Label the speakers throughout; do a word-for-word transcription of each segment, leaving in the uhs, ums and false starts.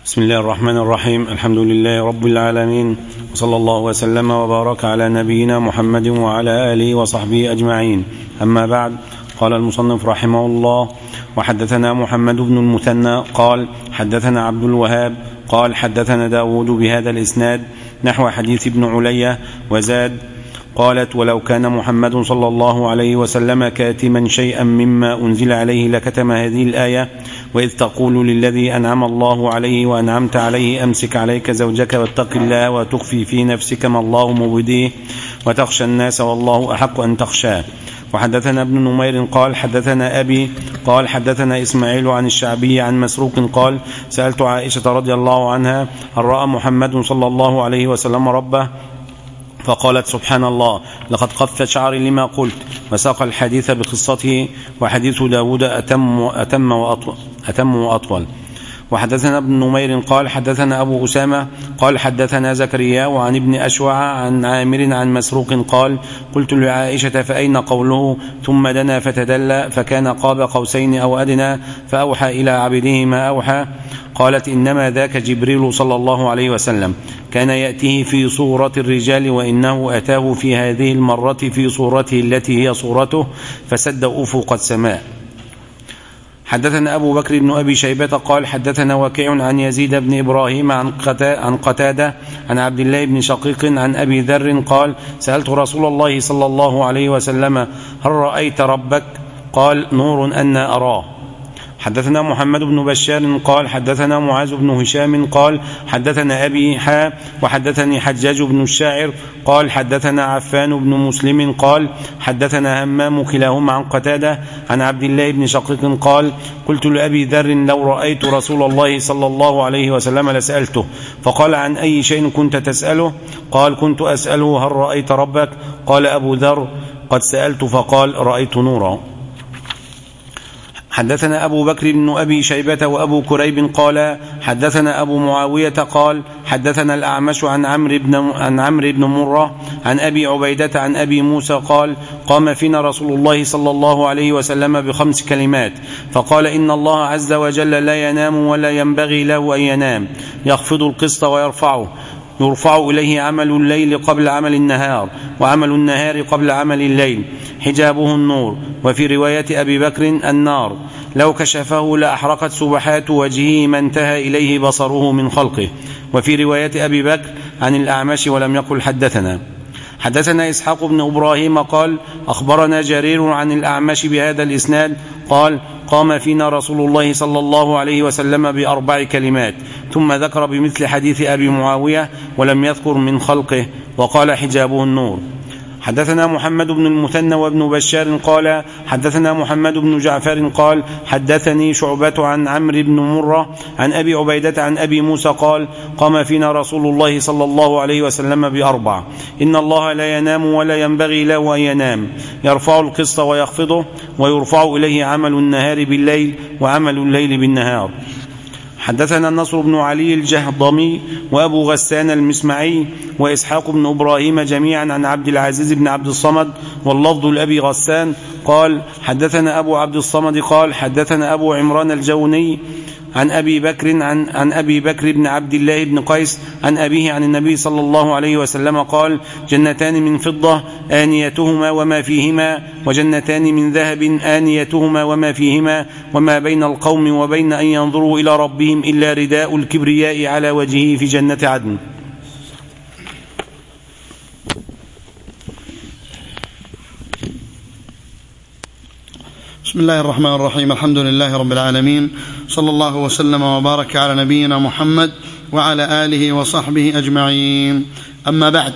Speaker 1: بسم الله الرحمن الرحيم. الحمد لله رب العالمين، وصلى الله وسلم وبارك على نبينا محمد وعلى آله وصحبه أجمعين. أما بعد، قال المصنف رحمه الله: وحدثنا محمد بن المثنى قال حدثنا عبد الوهاب قال حدثنا داود بهذا الإسناد نحو حديث ابن علية وزاد. قالت: ولو كان محمد صلى الله عليه وسلم كاتما شيئا مما أنزل عليه لكتم هذه الآية: وإذ تقول للذي أنعم الله عليه وأنعمت عليه أمسك عليك زوجك واتق الله وتخفي في نفسك ما الله مبديه وتخشى الناس والله أحق أن تخشاه. وحدثنا ابن نمير قال حدثنا أبي قال حدثنا إسماعيل عن الشعبي عن مسروق قال: سألت عائشة رضي الله عنها: هل رأى محمد صلى الله عليه وسلم ربه؟ فقالت: سبحان الله، لقد قف شعري لما قلت. وساق الحديث بقصته، وحديث داود أتم, أتم, وأطول أتم وأطول. وحدثنا ابن نمير قال حدثنا أبو أسامة قال حدثنا زكريا وعن ابن أشوع عن عامر عن مسروق قال: قلت لعائشة: فأين قوله ثم دنا فتدلى فكان قاب قوسين أو أدنى فأوحى إلى عبده ما أوحى؟ قالت: إنما ذاك جبريل صلى الله عليه وسلم، كان يأتيه في صورة الرجال، وإنه أتاه في هذه المرة في صورته التي هي صورته فسد أفق السماء. حدثنا أبو بكر بن أبي شيبة قال حدثنا وكيع عن يزيد بن إبراهيم عن قتادة عن عبد الله بن شقيق عن أبي ذر قال: سألت رسول الله صلى الله عليه وسلم: هل رأيت ربك؟ قال: نور أنا أراه. حدثنا محمد بن بشار قال حدثنا معاذ بن هشام قال حدثنا أبي حا وحدثني حجاج بن الشاعر قال حدثنا عفان بن مسلم قال حدثنا همام كلاهما عن قتادة عن عبد الله بن شقيق قال: قلت لأبي ذر: لو رأيت رسول الله صلى الله عليه وسلم لسألته. فقال: عن أي شيء كنت تسأله؟ قال: كنت أسأله: هل رأيت ربك؟ قال أبو ذر: قد سألت فقال: رأيت نورا. حدثنا أبو بكر بن أبي شيبة وأبو كريب قال حدثنا أبو معاوية قال حدثنا الأعمش عن عمرو بن عن عمرو بن مرة عن أبي عبيدة عن أبي موسى قال: قام فينا رسول الله صلى الله عليه وسلم بخمس كلمات فقال: إن الله عز وجل لا ينام ولا ينبغي له أن ينام، يخفض القسط ويرفعه، يرفع إليه عمل الليل قبل عمل النهار، وعمل النهار قبل عمل الليل، حجابه النور. وفي رواية أبي بكر: النار، لو كشفه لأحرقت سبحات وجهه ما انتهى إليه بصره من خلقه. وفي رواية أبي بكر عن الأعمش ولم يقل حدثنا. حدثنا إسحاق بن إبراهيم قال أخبرنا جرير عن الأعمش بهذا الإسناد قال: قام فينا رسول الله صلى الله عليه وسلم بأربع كلمات، ثم ذكر بمثل حديث أبي معاوية ولم يذكر من خلقه، وقال: حجابه النور. حدثنا محمد بن المثنى وابن بشار قال حدثنا محمد بن جعفر قال حدثني شعبة عن عمرو بن مرة عن أبي عبيدة عن أبي موسى قال: قام فينا رسول الله صلى الله عليه وسلم بأربع: إن الله لا ينام ولا ينبغي له أن ينام، يرفع القسط ويخفضه، ويرفع إليه عمل النهار بالليل وعمل الليل بالنهار. حدثنا النصر بن علي الجهضمي وأبو غسان المسمعي وإسحاق بن إبراهيم جميعا عن عبد العزيز بن عبد الصمد، واللفظ لأبي غسان قال حدثنا أبو عبد الصمد قال حدثنا أبو عمران الجوني عن أبي بكر عن, عن أبي بكر بن عبد الله بن قيس عن أبيه عن النبي صلى الله عليه وسلم قال: جنتان من فضة آنيتهما وما فيهما، وجنتان من ذهب آنيتهما وما فيهما، وما بين القوم وبين أن ينظروا إلى ربهم إلا رداء الكبرياء على وجهه في جنة عدن.
Speaker 2: بسم الله الرحمن الرحيم. الحمد لله رب العالمين، صلى الله وسلم وبارك على نبينا محمد وعلى آله وصحبه أجمعين. أما بعد،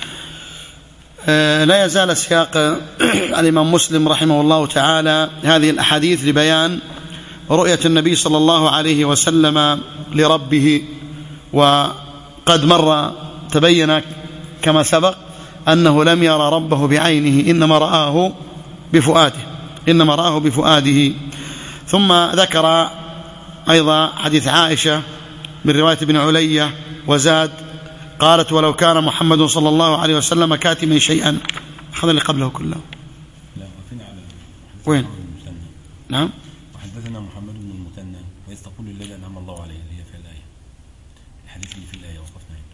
Speaker 2: لا يزال سياق الإمام مسلم رحمه الله تعالى هذه الأحاديث لبيان رؤية النبي صلى الله عليه وسلم لربه. وقد مر تبين كما سبق أنه لم يرى ربه بعينه، إنما رآه بفؤاده إنما رآه بفؤاده. ثم ذكر أيضا حديث عائشة من رواية ابن علية وزاد قالت: ولو كان محمد صلى الله عليه وسلم كاتما شيئا. هذا اللي قبله كله.
Speaker 1: لا، وفين على
Speaker 2: وين؟ نعم.
Speaker 1: وحدثنا محمد بن المثنى وإذ تقول للذي أنعم الله عليه، اللي هي في الآية. الحديث اللي في الآية وقفنا هنا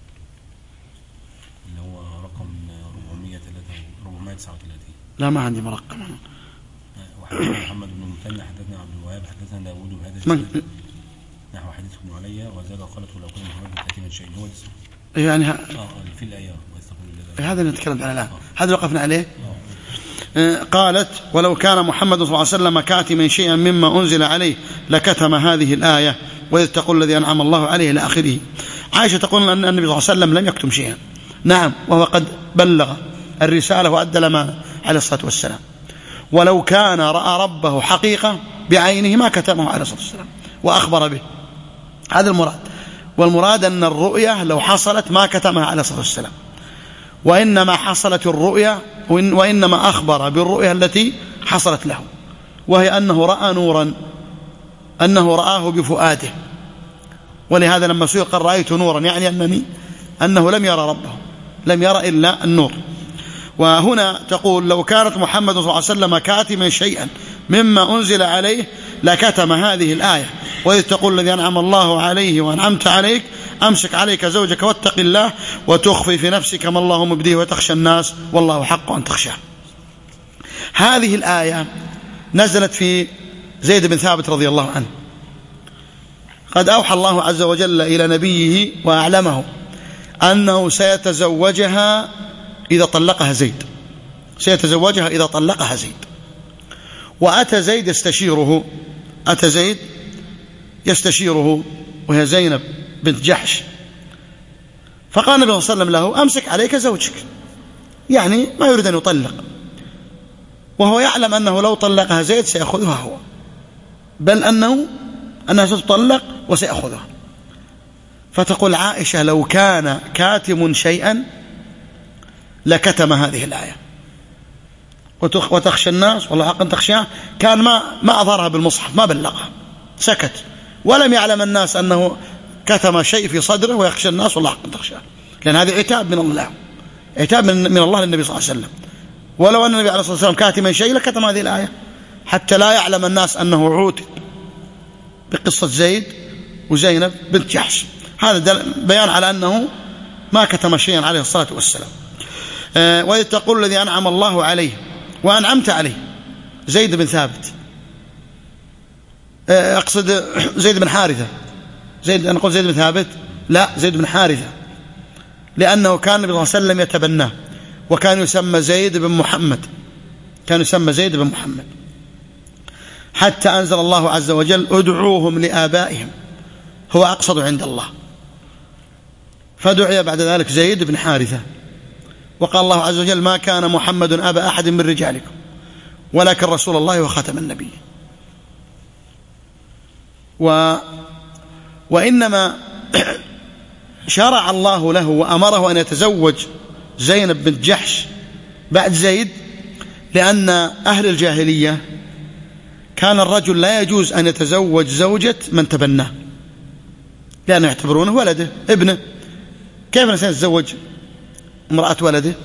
Speaker 1: اللي هو رقم أربعمائة وتسعة وثلاثين.
Speaker 2: لا ما عندي مرقم.
Speaker 1: وحدثنا محمد بن المثنى حدثنا عبد الوهاب حدثنا داوود بهذا الشيء نحو حديث ابن علي وزاد قالت ولو كان محمد كاتما شيء هو
Speaker 2: يعني ها...
Speaker 1: اه في الآية
Speaker 2: هذا اللي نتكلم عنه الآن، هذا اللي وقفنا عليه. آه. قالت ولو كان محمد صلى الله عليه وسلم كاتما شيئا مما أنزل عليه لكتم هذه الآية وإذ تقول الذي أنعم الله عليه إلى آخره. عائشة تقول أن النبي صلى الله عليه وسلم لم يكتم شيئا، نعم، وهو قد بلغ الرسالة وأدى الأمانة عليه الصلاة والسلام. ولو كان رأى ربه حقيقة بعينه ما كتمه عليه الصلاة والسلام وأخبر به، هذا المراد. والمراد أن الرؤية لو حصلت ما كتمها عليه الصلاة والسلام، وإنما حصلت الرؤية وإنما أخبر بالرؤية التي حصلت له، وهي أنه رأى نورا، أنه رآه بفؤاده. ولهذا لما سئل قال رأيت نورا، يعني أنني أنه لم يرى ربه، لم يرى إلا النور. وهنا تقول لو كانت محمد صلى الله عليه وسلم كاتما شيئا مما أنزل عليه لكتم هذه الآية وإذ تقول الذي أنعم الله عليه وأنعمت عليك أمسك عليك زوجك واتق الله وتخفي في نفسك ما الله مبديه وتخشى الناس والله حق أن تخشاه. هذه الآية نزلت في زيد بن ثابت رضي الله عنه، قد أوحى الله عز وجل إلى نبيه وأعلمه أنه سيتزوجها إذا طلقها زيد، سيتزوجها إذا طلقها زيد. وأتى زيد يستشيره، أتى زيد يستشيره وهي زينب بنت جحش، فقال النبي صلى الله عليه وسلم له أمسك عليك زوجك، يعني ما يريد أن يطلق، وهو يعلم أنه لو طلقها زيد سيأخذها هو، بل أنه أنها ستطلق وسيأخذها. فتقول عائشة لو كان كاتم شيئا لكتم هذه الآية وتخشى الناس والله حقا تخشاه، كان ما ما أظهرها بالمصحف، ما بلغها، سكت، ولم يعلم الناس أنه كتم شيء في صدره ويخشى الناس والله حقا تخشاه، لأن هذا عتاب من الله، عتاب من, من الله للنبي صلى الله عليه وسلم. ولو أن النبي عليه الصلاة والسلام كاتما شيء لكتم هذه الآية حتى لا يعلم الناس أنه عوتب بقصة زيد وزينب بنت جحش. هذا بيان على أنه ما كتم شيئا عليه الصلاة والسلام. أه وإذ تقول الذي أنعم الله عليه وأنعمت عليه زيد بن ثابت، أه أقصد زيد بن حارثة، زيد أنا أقول زيد بن ثابت، لا زيد بن حارثة، لأنه كان النبي صلى الله عليه وسلم يتبناه، وكان يسمى زيد بن محمد، كان يسمى زيد بن محمد، حتى أنزل الله عز وجل ادعوهم لآبائهم هو أقصد عند الله، فدعي بعد ذلك زيد بن حارثة. وقال الله عز وجل ما كان محمد أبا أحد من رجالكم ولكن رسول الله وخاتم النبي. و وإنما شرع الله له وأمره أن يتزوج زينب بنت جحش بعد زيد، لأن أهل الجاهلية كان الرجل لا يجوز أن يتزوج زوجة من تبناه، لأنه يعتبرونه ولده ابنه، كيف الإنسان يتزوج امرأة ولده؟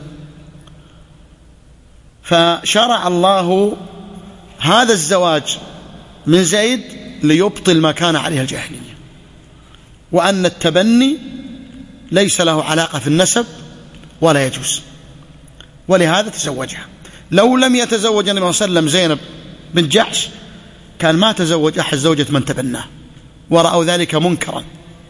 Speaker 2: فشرع الله هذا الزواج من زيد ليبطل ما كان عليه الجاهلية، وأن التبني ليس له علاقة في النسب ولا يجوز، ولهذا تزوجها. لو لم يتزوج النبي صلى الله عليه وسلم زينب بنت جحش كان ما تزوج أحد زوجة من تبناه، ورأوا ذلك منكرا.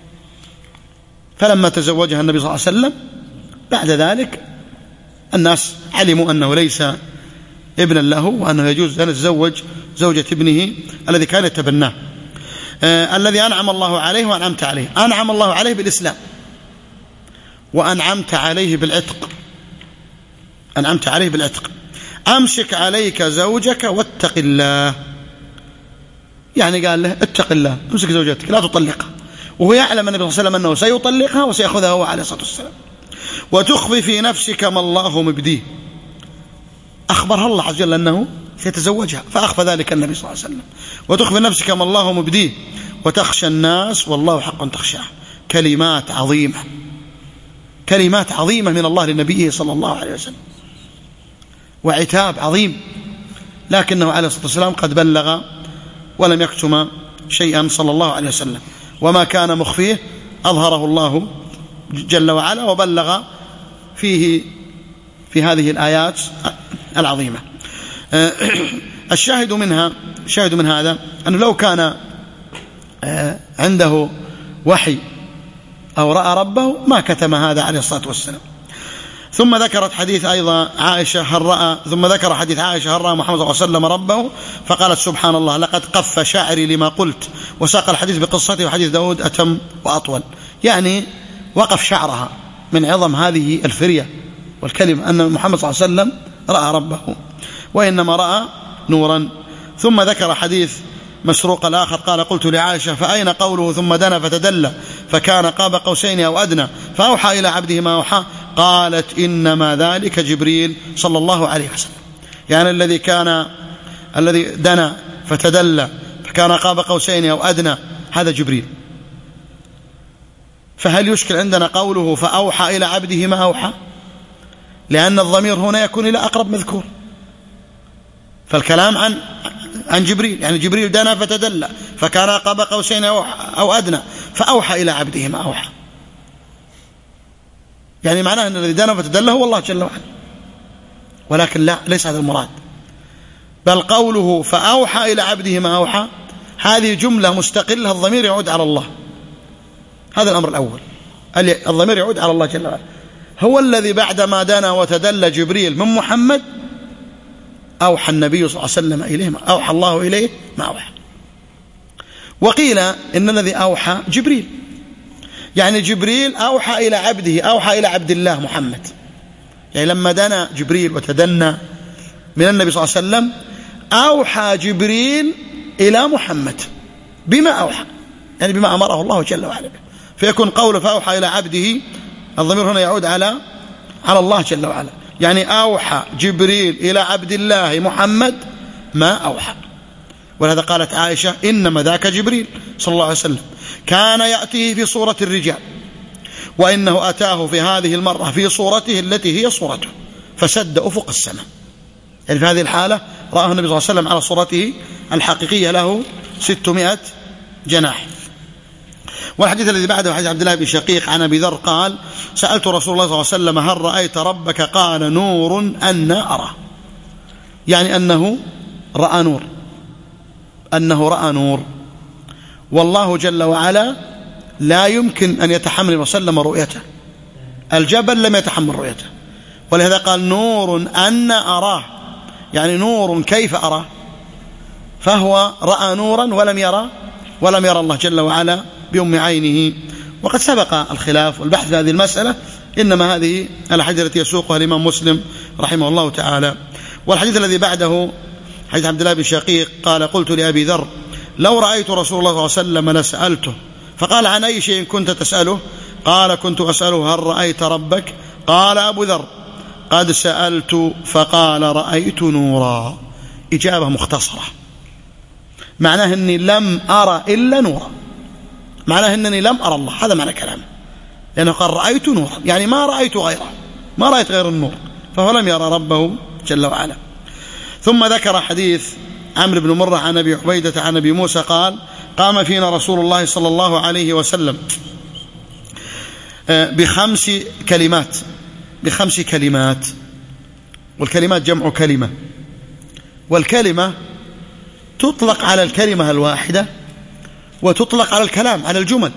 Speaker 2: فلما تزوجها النبي صلى الله عليه وسلم بعد ذلك الناس علموا أنه ليس ابنا له، وأنه يجوز أن يتزوج زوجة ابنه الذي كان يتبناه. آه الذي أنعم الله عليه وأنعمت عليه، أنعم الله عليه بالإسلام وأنعمت عليه بالعتق، أنعمت عليه بالعتق. أمسك عليك زوجك واتق الله، يعني قال له اتق الله، امسك زوجتك لا تطلقها، وهو يعلم النبي صلى الله عليه وسلم أنه سيطلقها وسيأخذها هو عليه الصلاة والسلام. وتخفي في نفسك ما الله مبديه، أخبرها الله عز وجل أنه سيتزوجها فأخفى ذلك النبي صلى الله عليه وسلم. وتخفي في نفسك ما الله مبديه وتخشى الناس والله حق تخشاه. كلمات عظيمة، كلمات عظيمة من الله لنبيه صلى الله عليه وسلم، وعتاب عظيم، لكنه عليه الصلاة والسلام قد بلغ ولم يكتم شيئا صلى الله عليه وسلم. وما كان مخفيه أظهره الله جل وعلا وبلغ فيه في هذه الآيات العظيمة. الشاهد منها الشاهد من هذا أنه لو كان عنده وحي أو رأى ربه ما كتم هذا عليه الصلاة والسلام. ثم ذكرت حديث أيضا عائشة هل رأى ثم ذكر حديث عائشة هل رأى محمد صلى الله عليه وسلم ربه، فقالت سبحان الله لقد قف شعري لما قلت، وساق الحديث بقصته، وحديث داود أتم وأطول. يعني وقف شعرها من عظم هذه الفرية والكلمة أن محمد صلى الله عليه وسلم رأى ربه، وإنما رأى نورا. ثم ذكر حديث مسروق الآخر قال قلت لعائشة فأين قوله ثم دنا فتدلى فكان قاب قوسين أو أدنى فأوحى إلى عبده ما أوحى، قالت إنما ذلك جبريل صلى الله عليه وسلم. يعني الذي كان الذي دنا فتدلى فكان قاب قوسين أو أدنى هذا جبريل. فهل يشكل عندنا قوله فأوحى إلى عبده ما أوحى؟ لأن الضمير هنا يكون إلى أقرب مذكور، فالكلام عن عن جبريل، يعني جبريل دنا فتدلى فكان قاب قوسين أو أدنى فأوحى إلى عبده ما أوحى، يعني معناه أن الذي دنا فتدلى هو الله جل وعلا. ولكن لا، ليس هذا المراد، بل قوله فأوحى إلى عبده ما أوحى هذه جملة مستقلة، الضمير يعود على الله. هذا الأمر الأول، الضمير يعود على الله جل وعلا. هو الذي بعدما دنا وتدلى جبريل من محمد أوحى النبي صلى الله عليه وسلم إليه ما أوحى الله إليه ما أوحى. وقيل إن الذي أوحى جبريل، يعني جبريل أوحى إلى عبده، أوحى إلى عبد الله محمد. يعني لما دنا جبريل وتدنى من النبي صلى الله عليه وسلم أوحى جبريل إلى محمد بما أوحى، يعني بما أمره الله جل وعلا. فيكون قوله فأوحى إلى عبده الضمير هنا يعود على على الله جل وعلا، يعني أوحى جبريل إلى عبد الله محمد ما أوحى. ولهذا قالت عائشة إنما ذاك جبريل صلى الله عليه وسلم كان يأتيه في صورة الرجال، وإنه أتاه في هذه المرة في صورته التي هي صورته فسد أفق السماء. يعني في هذه الحالة رآه النبي صلى الله عليه وسلم على صورته الحقيقية له ستمائة جناح. والحديث الذي بعده حديث عبد الله بن شقيق عن أبي ذر قال سألت رسول الله صلى الله عليه وسلم هل رأيت ربك؟ قال نور أنا أرى، يعني أنه رأى نور، أنه رأى نور. والله جل وعلا لا يمكن أن يتحمل وسلم رؤيته، الجبل لم يتحمل رؤيته، ولهذا قال نور أنا أراه، يعني نور كيف أراه؟ فهو رأى نورا ولم يرى ولم يرى الله جل وعلا بأم عينه. وقد سبق الخلاف والبحث في هذه المسألة، إنما هذه الحديث التي يسوقها الإمام مسلم رحمه الله تعالى. والحديث الذي بعده حديث عبد الله بن شقيق قال قلت لأبي ذر لو رأيت رسول الله صلى الله عليه وسلم لسألته، فقال عن أي شيء كنت تسأله؟ قال كنت أسأله هل رأيت ربك؟ قال أبو ذر قد سألت فقال رأيت نورا. إجابة مختصرة، معناه أني لم أرى إلا نورا، معناه أنني لم أرى الله، هذا معنى كلامه، لأنه قال رأيت نورا، يعني ما رأيت غيره، ما رأيت غير النور، فهو لم يرى ربه جل وعلا. ثم ذكر حديث عمرو بن مرة عن أبي عبيدة عن أبي موسى قال قام فينا رسول الله صلى الله عليه وسلم بخمس كلمات بخمس كلمات والكلمات جمع كلمة، والكلمة تطلق على الكلمة الواحدة وتطلق على الكلام على الجمل.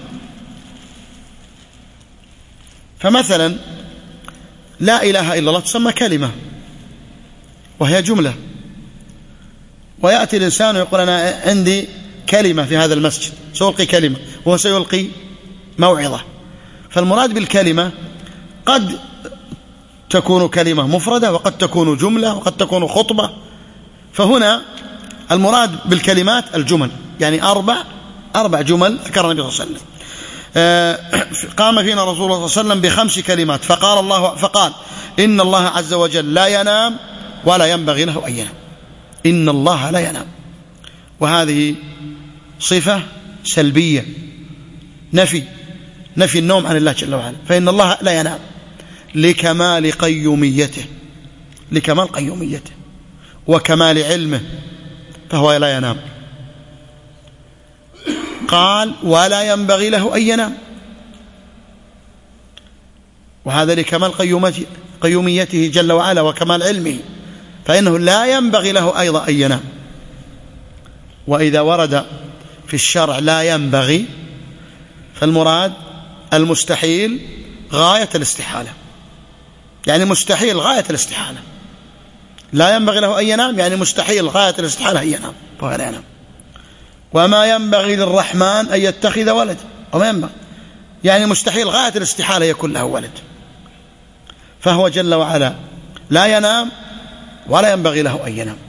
Speaker 2: فمثلا لا إله إلا الله تسمى كلمة وهي جملة، ويأتي الإنسان ويقول أنا عندي كلمة في هذا المسجد، سألقي كلمة وهو سيلقي موعظة. فالمراد بالكلمة قد تكون كلمة مفردة وقد تكون جملة وقد تكون خطبة، فهنا المراد بالكلمات الجمل، يعني أربع أربع جمل ذكر النبي صلى الله عليه وسلم. قام فينا رسول الله صلى الله عليه وسلم بخمس كلمات فقال الله فقال إن الله عز وجل لا ينام ولا ينبغي له أن ينام. إن الله لا ينام، وهذه صفة سلبية، نفي نفي النوم عن الله جل وعلا، فإن الله لا ينام لكمال قيوميته لكمال قيوميته وكمال علمه، فهو لا ينام. قال ولا ينبغي له أن ينام، وهذا لكمال قيوميته جل وعلا وكمال علمه، فإنه لا ينبغي له أيضا أن ينام. وإذا ورد في الشرع لا ينبغي فالمراد المستحيل غاية الاستحالة، يعني مستحيل غاية الاستحالة. لا ينبغي له أن ينام يعني مستحيل غاية الاستحالة أن ينام وغير ينام. وما ينبغي للرحمن أن يتخذ ولد، وما ينبغي يعني مستحيل غاية الاستحالة يكون له ولد. فهو جل وعلا لا ينام ولا ينبغي له أن ينام.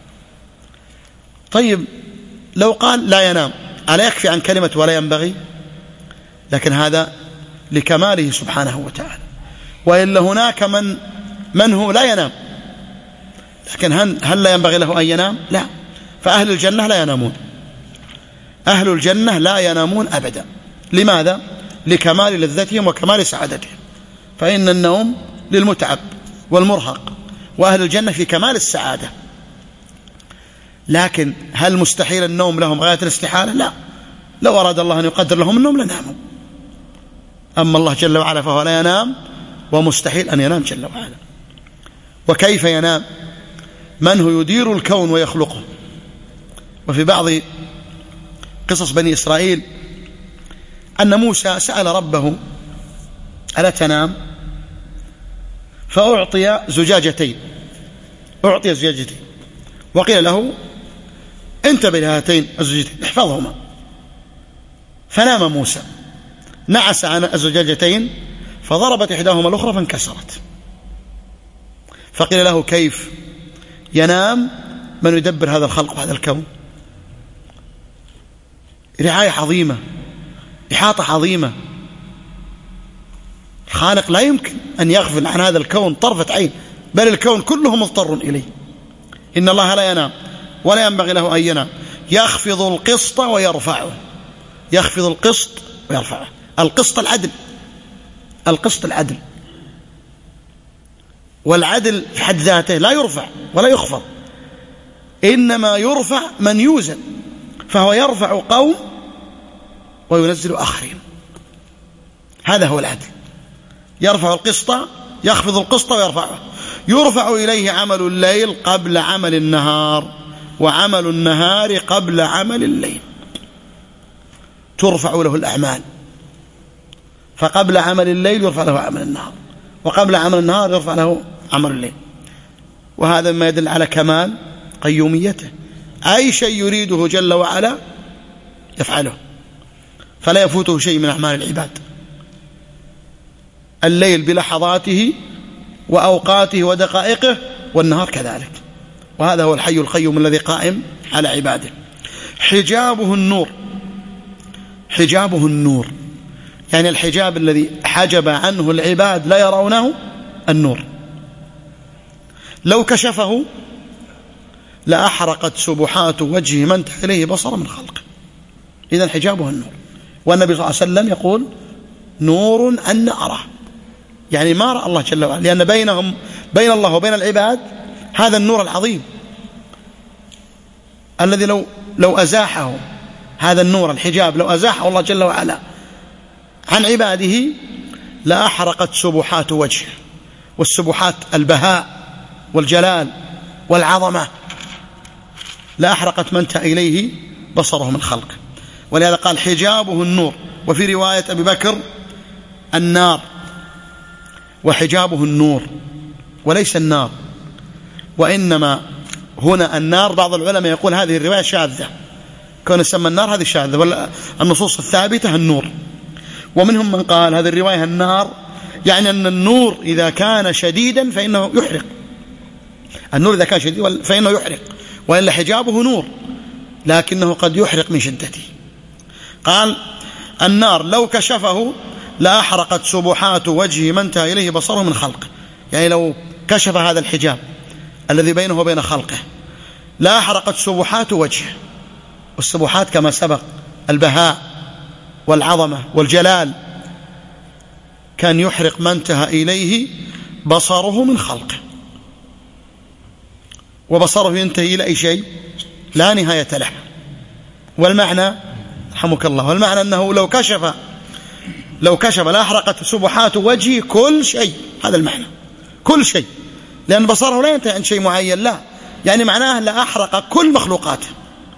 Speaker 2: طيب لو قال لا ينام ألا يكفي عن كلمة ولا ينبغي؟ لكن هذا لكماله سبحانه وتعالى. وإلا هناك من من هو لا ينام، لكن هل, هل لا ينبغي له أن ينام؟ لا. فأهل الجنة لا ينامون، أهل الجنة لا ينامون أبدا. لماذا؟ لكمال لذتهم وكمال سعادتهم، فإن النوم للمتعب والمرهق، وأهل الجنة في كمال السعادة. لكن هل مستحيل النوم لهم غاية الاستحالة؟ لا. لو أراد الله أن يقدر لهم النوم لناموا. أما الله جل وعلا فهو لا ينام، ومستحيل أن ينام جل وعلا. وكيف ينام من هو يدير الكون ويخلقه؟ وفي بعض قصص بني إسرائيل أن موسى سأل ربه ألا تنام؟ فأعطي زجاجتين أعطي زجاجتين وقيل له انتبه لهاتين الزجاجتين احفظهما. فنام موسى، نعس عن الزجاجتين فضربت إحداهما الأخرى فانكسرت. فقيل له كيف ينام من يدبر هذا الخلق وهذا الكون؟ رعاية عظيمة، إحاطة عظيمة. الخالق لا يمكن أن يغفل عن هذا الكون طرفة عين، بل الكون كله مضطر إليه. إن الله لا ينام ولا ينبغي له أن ينام، يخفض القسط ويرفعه، يخفض القسط ويرفعه. القسط العدل، القسط العدل، والعدل في حد ذاته لا يرفع ولا يخفض، إنما يرفع من يوزن، فهو يرفع قوم وينزل آخرين. هذا هو العدل. يرفع القسط، يخفض القسط ويرفعه. يرفع إليه عمل الليل قبل عمل النهار، وعمل النهار قبل عمل الليل. ترفع له الأعمال، فقبل عمل الليل يرفع له عمل النهار، وقبل عمل النهار يرفع له عمل الليل. وهذا ما يدل على كمال قيوميته. أي شيء يريده جل وعلا يفعله، فلا يفوته شيء من أعمال العباد. الليل بلحظاته وأوقاته ودقائقه، والنهار كذلك. وهذا هو الحي القيوم الذي قائم على عباده. حجابه النور، حجابه النور يعني الحجاب الذي حجب عنه العباد لا يرونه النور. لو كشفه لأحرقت سبحات وجهه ما انتهى إليه بصر من خلقه. إذن حجابه النور. والنبي صلى الله عليه وسلم يقول نور أن أراه، يعني ما رأى الله جل وعلا، لأن بينهم بين الله وبين العباد هذا النور العظيم الذي لو لو أزاحه هذا النور الحجاب، لو أزاحه الله جل وعلا عن عباده لأحرقت سبحات وجهه. والسبحات البهاء والجلال والعظمة، لأحرقت من انتهى إليه بصره من خلقه. ولهذا قال حجابه النور. وفي رواية أبي بكر النار، وحجابه النور وليس النار. وإنما هنا النار بعض العلماء يقول هذه الرواية شاذة، كون يسمى النار هذه شاذة، والنصوص الثابتة النور. ومنهم من قال هذه الرواية النار يعني أن النور إذا كان شديدا فإنه يحرق، النور إذا كان شديد فإنه يحرق، وإلا حجابه نور لكنه قد يحرق من شدته. قال النار لو كشفه لأحرقت سبحات وجهه ما انتهى إليه بصره من خلقه، يعني لو كشف هذا الحجاب الذي بينه وبين خلقه لأحرقت سبحات وجهه. والسبحات كما سبق البهاء والعظمة والجلال، كان يحرق ما انتهى إليه بصره من خلقه. وبصره ينتهي إلى أي شيء لا نهاية له. والمعنى رحمك الله، والمعنى أنه لو كشف لو كشف لأحرقت سبحات وجهه كل شيء، هذا المعنى، كل شيء، لأن بصره لا ينتهي عن شيء معين، لا، يعني معناه لأحرق كل مخلوقاته.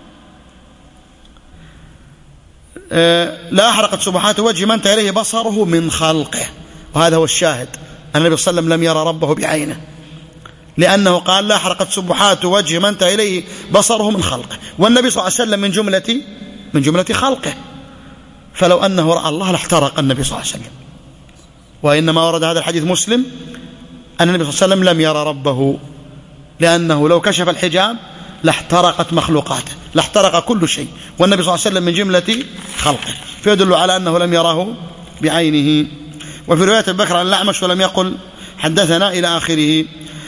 Speaker 2: لا أحرقت سبحات وجه ما انتهى إليه بصره من خلقه، وهذا هو الشاهد. النبي صلى الله عليه وسلم لم يرى ربه بعينه، لأنه قال لا أحرقت سبحات وجه ما انتهى إليه بصره من خلقه، والنبي صلى الله عليه وسلم من جملة من جملة خلقه، فلو أنه رأى الله لاحترق النبي صلى الله عليه وسلم. وإنما ورد هذا الحديث مسلم أن النبي صلى الله عليه وسلم لم يرى ربه، لأنه لو كشف الحجاب لاحترقت مخلوقاته، لاحترق كل شيء، والنبي صلى الله عليه وسلم من جملة خلقه، فيدل على أنه لم يراه بعينه. وفي رواية أبي بكر عن الأعمش ولم يقل حدثنا إلى آخره.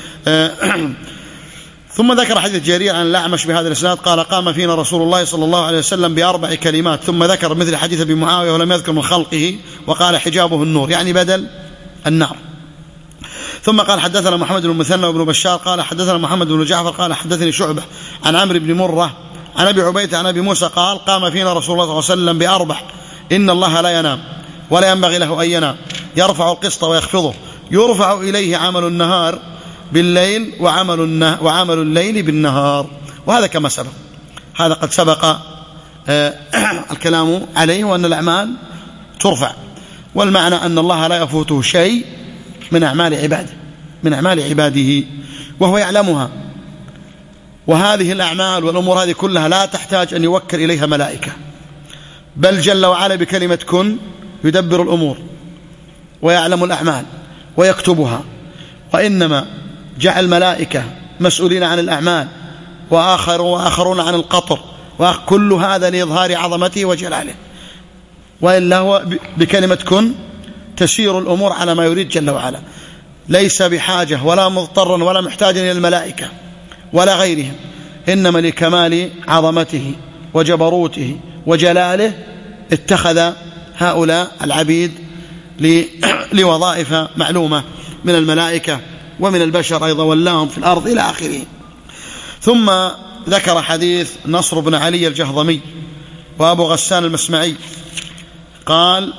Speaker 2: ثم ذكر حديث جرير عن الأعمش بهذا الإسناد قال قام فينا رسول الله صلى الله عليه وسلم بأربع كلمات، ثم ذكر مثل حديث أبي معاوية ولم يذكر من خلقه، وقال حجابه النور، يعني بدل النار. ثم قال حدثنا محمد بن المثنى وابن بشار قال حدثنا محمد بن جعفر قال حدثني شعبة عن عمرو بن مرة عن أبي عبيدة عن أبي موسى قال قام فينا رسول الله صلى الله عليه وسلم بأربع: إن الله لا ينام ولا ينبغي له أن ينام، يرفع القسط ويخفضه، يرفع إليه عمل النهار بالليل وعمل, وعمل الليل بالنهار. وهذا كما سبق، هذا قد سبق الكلام عليه، وأن الأعمال ترفع، والمعنى أن الله لا يفوته شيء من أعمال عباده من أعمال عباده وهو يعلمها. وهذه الأعمال والأمور هذه كلها لا تحتاج أن يوكل إليها ملائكة، بل جل وعلا بكلمة كن يدبر الأمور ويعلم الأعمال ويكتبها، وإنما جعل الملائكة مسؤولين عن الأعمال وآخر وآخرون عن القطر، وكل هذا لإظهار عظمته وجلاله، وإلا هو بكلمة كن تسير الأمور على ما يريد جل وعلا، ليس بحاجة ولا مضطرا ولا محتاجا إلى الملائكة ولا غيرهم، إنما لكمال عظمته وجبروته وجلاله اتخذ هؤلاء العبيد لوظائف معلومة من الملائكة ومن البشر أيضا، ولاهم في الأرض إلى آخره. ثم ذكر حديث نصر بن علي الجهضمي وأبو غسان المسمعي قال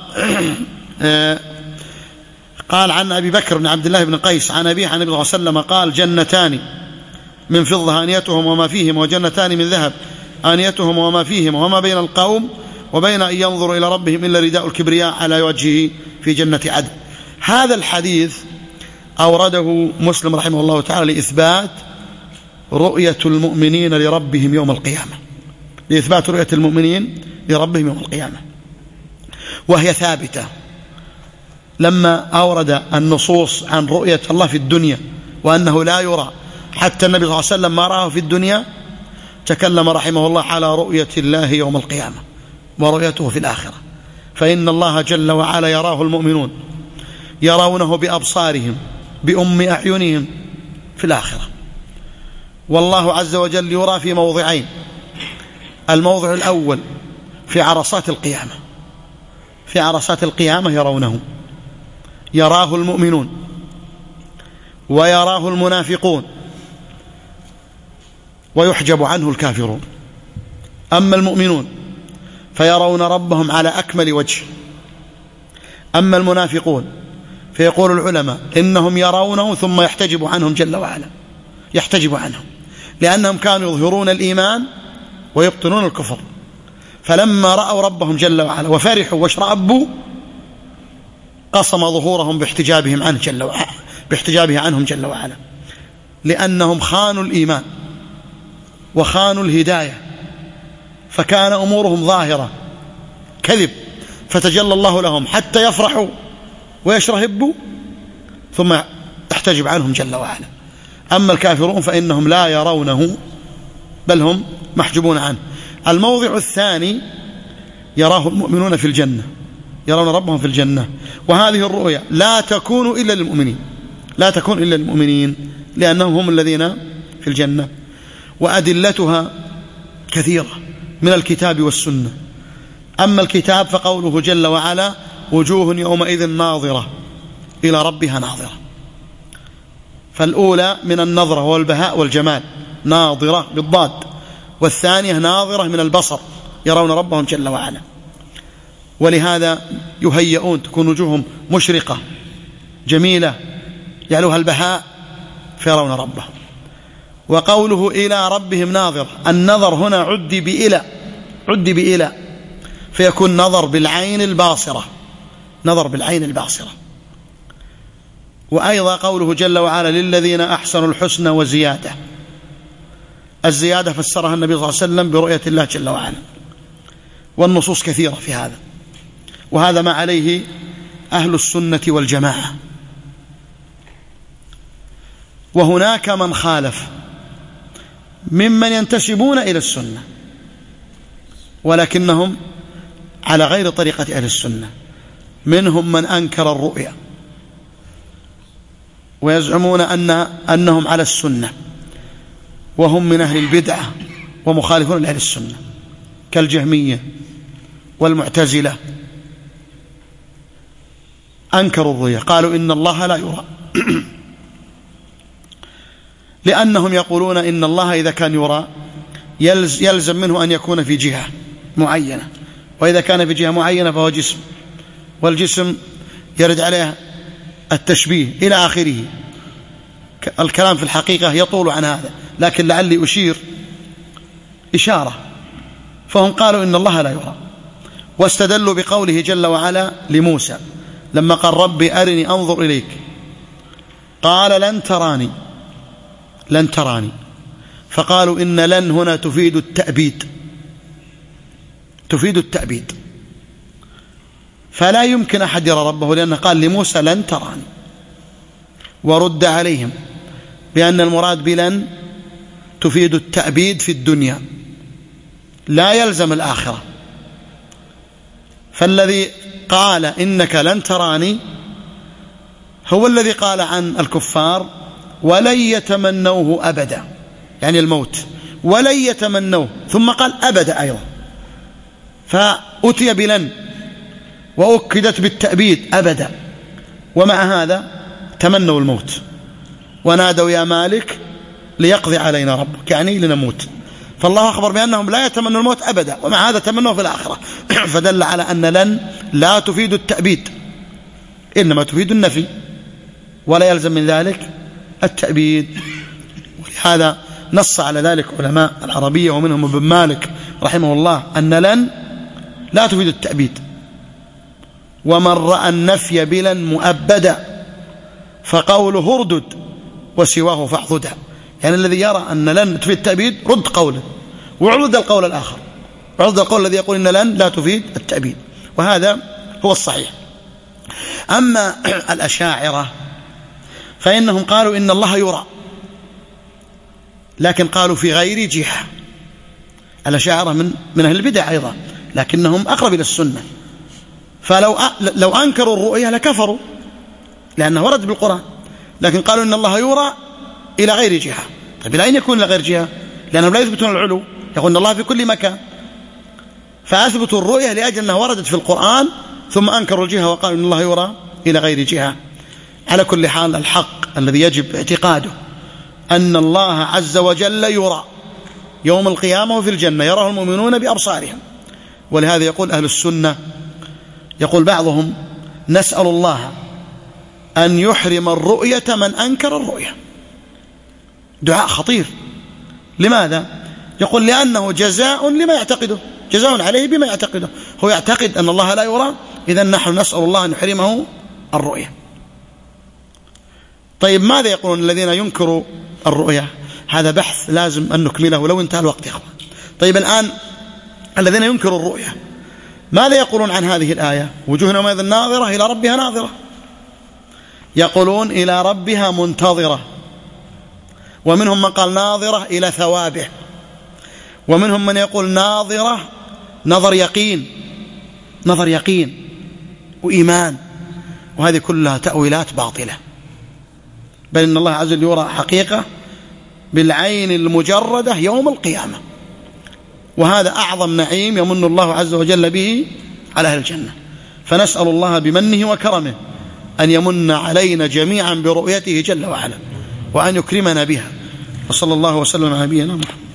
Speaker 2: قال عن أبي بكر بن عبد الله بن قيس عن أبيه عن النبي صلى الله عليه وسلم قال جنتان من فضة آنيتهم وما فيهم، وجنتان من ذهب آنيتهم وما فيهم، وما بين القوم وبين أن ينظروا إلى ربهم إلا رداء الكبرياء على وجهه في جنة عدن. هذا الحديث أورده مسلم رحمه الله تعالى لإثبات رؤية المؤمنين لربهم يوم القيامة، لإثبات رؤية المؤمنين لربهم يوم القيامة، وهي ثابتة. لما أورد النصوص عن رؤية الله في الدنيا وأنه لا يرى، حتى النبي صلى الله عليه وسلم ما رآه في الدنيا، تكلم رحمه الله على رؤية الله يوم القيامة ورؤيته في الآخرة، فإن الله جل وعلا يراه المؤمنون يرونه بأبصارهم بأم أعينهم في الآخرة، والله عز وجل يرى في موضعين: الموضع الأول في عرصات القيامة، في عرصات القيامة يرونه، يراه المؤمنون ويراه المنافقون ويحجب عنه الكافرون. أما المؤمنون فيرون ربهم على أكمل وجه، أما المنافقون فيقول العلماء إنهم يرونه ثم يحتجب عنهم جل وعلا، يحتجب عنهم، لأنهم كانوا يظهرون الإيمان ويبطنون الكفر، فلما رأوا ربهم جل وعلا وفرحوا واشرأبوا قصم ظهورهم باحتجابهم عنه جل وعلا، باحتجابه عنهم جل وعلا، لأنهم خانوا الإيمان وخانوا الهداية، فكان أمورهم ظاهرة كذب، فتجلى الله لهم حتى يفرحوا ويشرهبوا ثم يحتجب عنهم جل وعلا. أما الكافرون فإنهم لا يرونه بل هم محجوبون عنه. الموضع الثاني يراه المؤمنون في الجنة، يرون ربهم في الجنة، وهذه الرؤيا لا تكون إلا للمؤمنين، لا تكون إلا للمؤمنين، لأنهم هم الذين في الجنة. وأدلتها كثيرة من الكتاب والسنة. أما الكتاب فقوله جل وعلا وجوه يومئذ ناظرة إلى ربها ناظرة، فالأولى من النظرة والبهاء والجمال ناظرة بالضاد، والثانية ناظرة من البصر يرون ربهم جل وعلا. ولهذا يهيئون، تكون وجوههم مشرقة جميلة يعلوها البهاء فيرون ربهم. وقوله إلى ربهم ناظر، النظر هنا عد بإلى، عد بإلى فيكون نظر بالعين الباصرة، نظر بالعين الباصرة. وأيضا قوله جل وعلا للذين أحسنوا الحسنى وزيادة، الزيادة فسرها النبي صلى الله عليه وسلم برؤية الله جل وعلا، والنصوص كثيرة في هذا، وهذا ما عليه أهل السنة والجماعة. وهناك من خالف ممن ينتسبون إلى السنة ولكنهم على غير طريقة أهل السنة، منهم من أنكر الرؤيا ويزعمون أن أنهم على السنة، وهم من أهل البدعة ومخالفون لأهل السنة كالجهمية والمعتزلة. أنكروا الرؤيا، قالوا إن الله لا يرى لأنهم يقولون إن الله إذا كان يرى يلزم منه أن يكون في جهة معينة، وإذا كان في جهة معينة فهو جسم، والجسم يرد عليه التشبيه إلى آخره. الكلام في الحقيقة يطول عن هذا، لكن لعلي أشير إشارة. فهم قالوا إن الله لا يرى، واستدلوا بقوله جل وعلا لموسى لما قال ربي أرني أنظر إليك، قال لن تراني، لن تراني، فقالوا إن لن هنا تفيد التأبيد، تفيد التأبيد، فلا يمكن أحد يرى ربه، لأنه قال لموسى لن تراني. ورد عليهم بأن المراد بلن تفيد التأبيد في الدنيا لا يلزم الآخرة، فالذي قال إنك لن تراني هو الذي قال عن الكفار ولن يتمنوه أبدا، يعني الموت، ولن يتمنوه، ثم قال أبدا أيضا، فأتي بلن وأكدت بالتأبيد أبدا. ومع هذا تمنوا الموت ونادوا يا مالك ليقضي علينا ربك، يعني لنموت. فالله أخبر بأنهم لا يتمنوا الموت أبدا، ومع هذا تمنوا في الآخرة فدل على أن لن لا تفيد التأبيد، إنما تفيد النفي، ولا يلزم من ذلك التأبيد. ولهذا نص على ذلك علماء العربية ومنهم ابن مالك رحمه الله أن لن لا تفيد التأبيد، ومن رأى النفي بلن مؤبدا فقوله اردد وسواه فاحضدا، يعني الذي يرى أن لن تفيد التأبيد رد قوله وعرض القول الآخر، عرض القول الذي يقول إن لن لا تفيد التأبيد، وهذا هو الصحيح. أما الأشاعرة فإنهم قالوا إن الله يرى، لكن قالوا في غير جهة. الأشاعرة من من أهل البدع أيضا، لكنهم أقرب إلى السنة، فلو لو أنكروا الرؤية لكفروا لأنه ورد بالقرآن، لكن قالوا إن الله يرى إلى غير جهة. طيب إلى أين يكون إلى غير جهة؟ لأنهم لا يثبتون العلو، يقولون الله في كل مكان، فأثبتوا الرؤية لأجل أنها وردت في القرآن، ثم أنكروا الجهة وقالوا إن الله يرى إلى غير جهة. على كل حال الحق الذي يجب اعتقاده أن الله عز وجل يرى يوم القيامة وفي الجنة، يراه المؤمنون بأبصارهم. ولهذا يقول أهل السنة، يقول بعضهم نسأل الله أن يحرم الرؤية من أنكر الرؤية. دعاء خطير. لماذا؟ يقول لأنه جزاء لما يعتقده، جزاء عليه بما يعتقده. هو يعتقد أن الله لا يرى، إذن نحن نسأل الله أن يحرمه الرؤية. طيب ماذا يقولون الذين ينكروا الرؤية؟ هذا بحث لازم أن نكمله لو انتهى الوقت يا أخوان. طيب الآن الذين ينكروا الرؤية ماذا يقولون عن هذه الآية؟ وجوه يومئذ ناظرة إلى ربها ناظرة. يقولون إلى ربها منتظرة، ومنهم من قال ناظرة إلى ثوابه، ومنهم من يقول ناظرة نظر يقين، نظر يقين وإيمان، وهذه كلها تأويلات باطلة. بل إن الله عز وجل يرى حقيقة بالعين المجردة يوم القيامة، وهذا أعظم نعيم يمن الله عز وجل به على أهل الجنة. فنسأل الله بمنه وكرمه أن يمن علينا جميعا برؤيته جل وعلا، وأن يكرمنا بها. وصلى الله وسلم على نبينا محمد.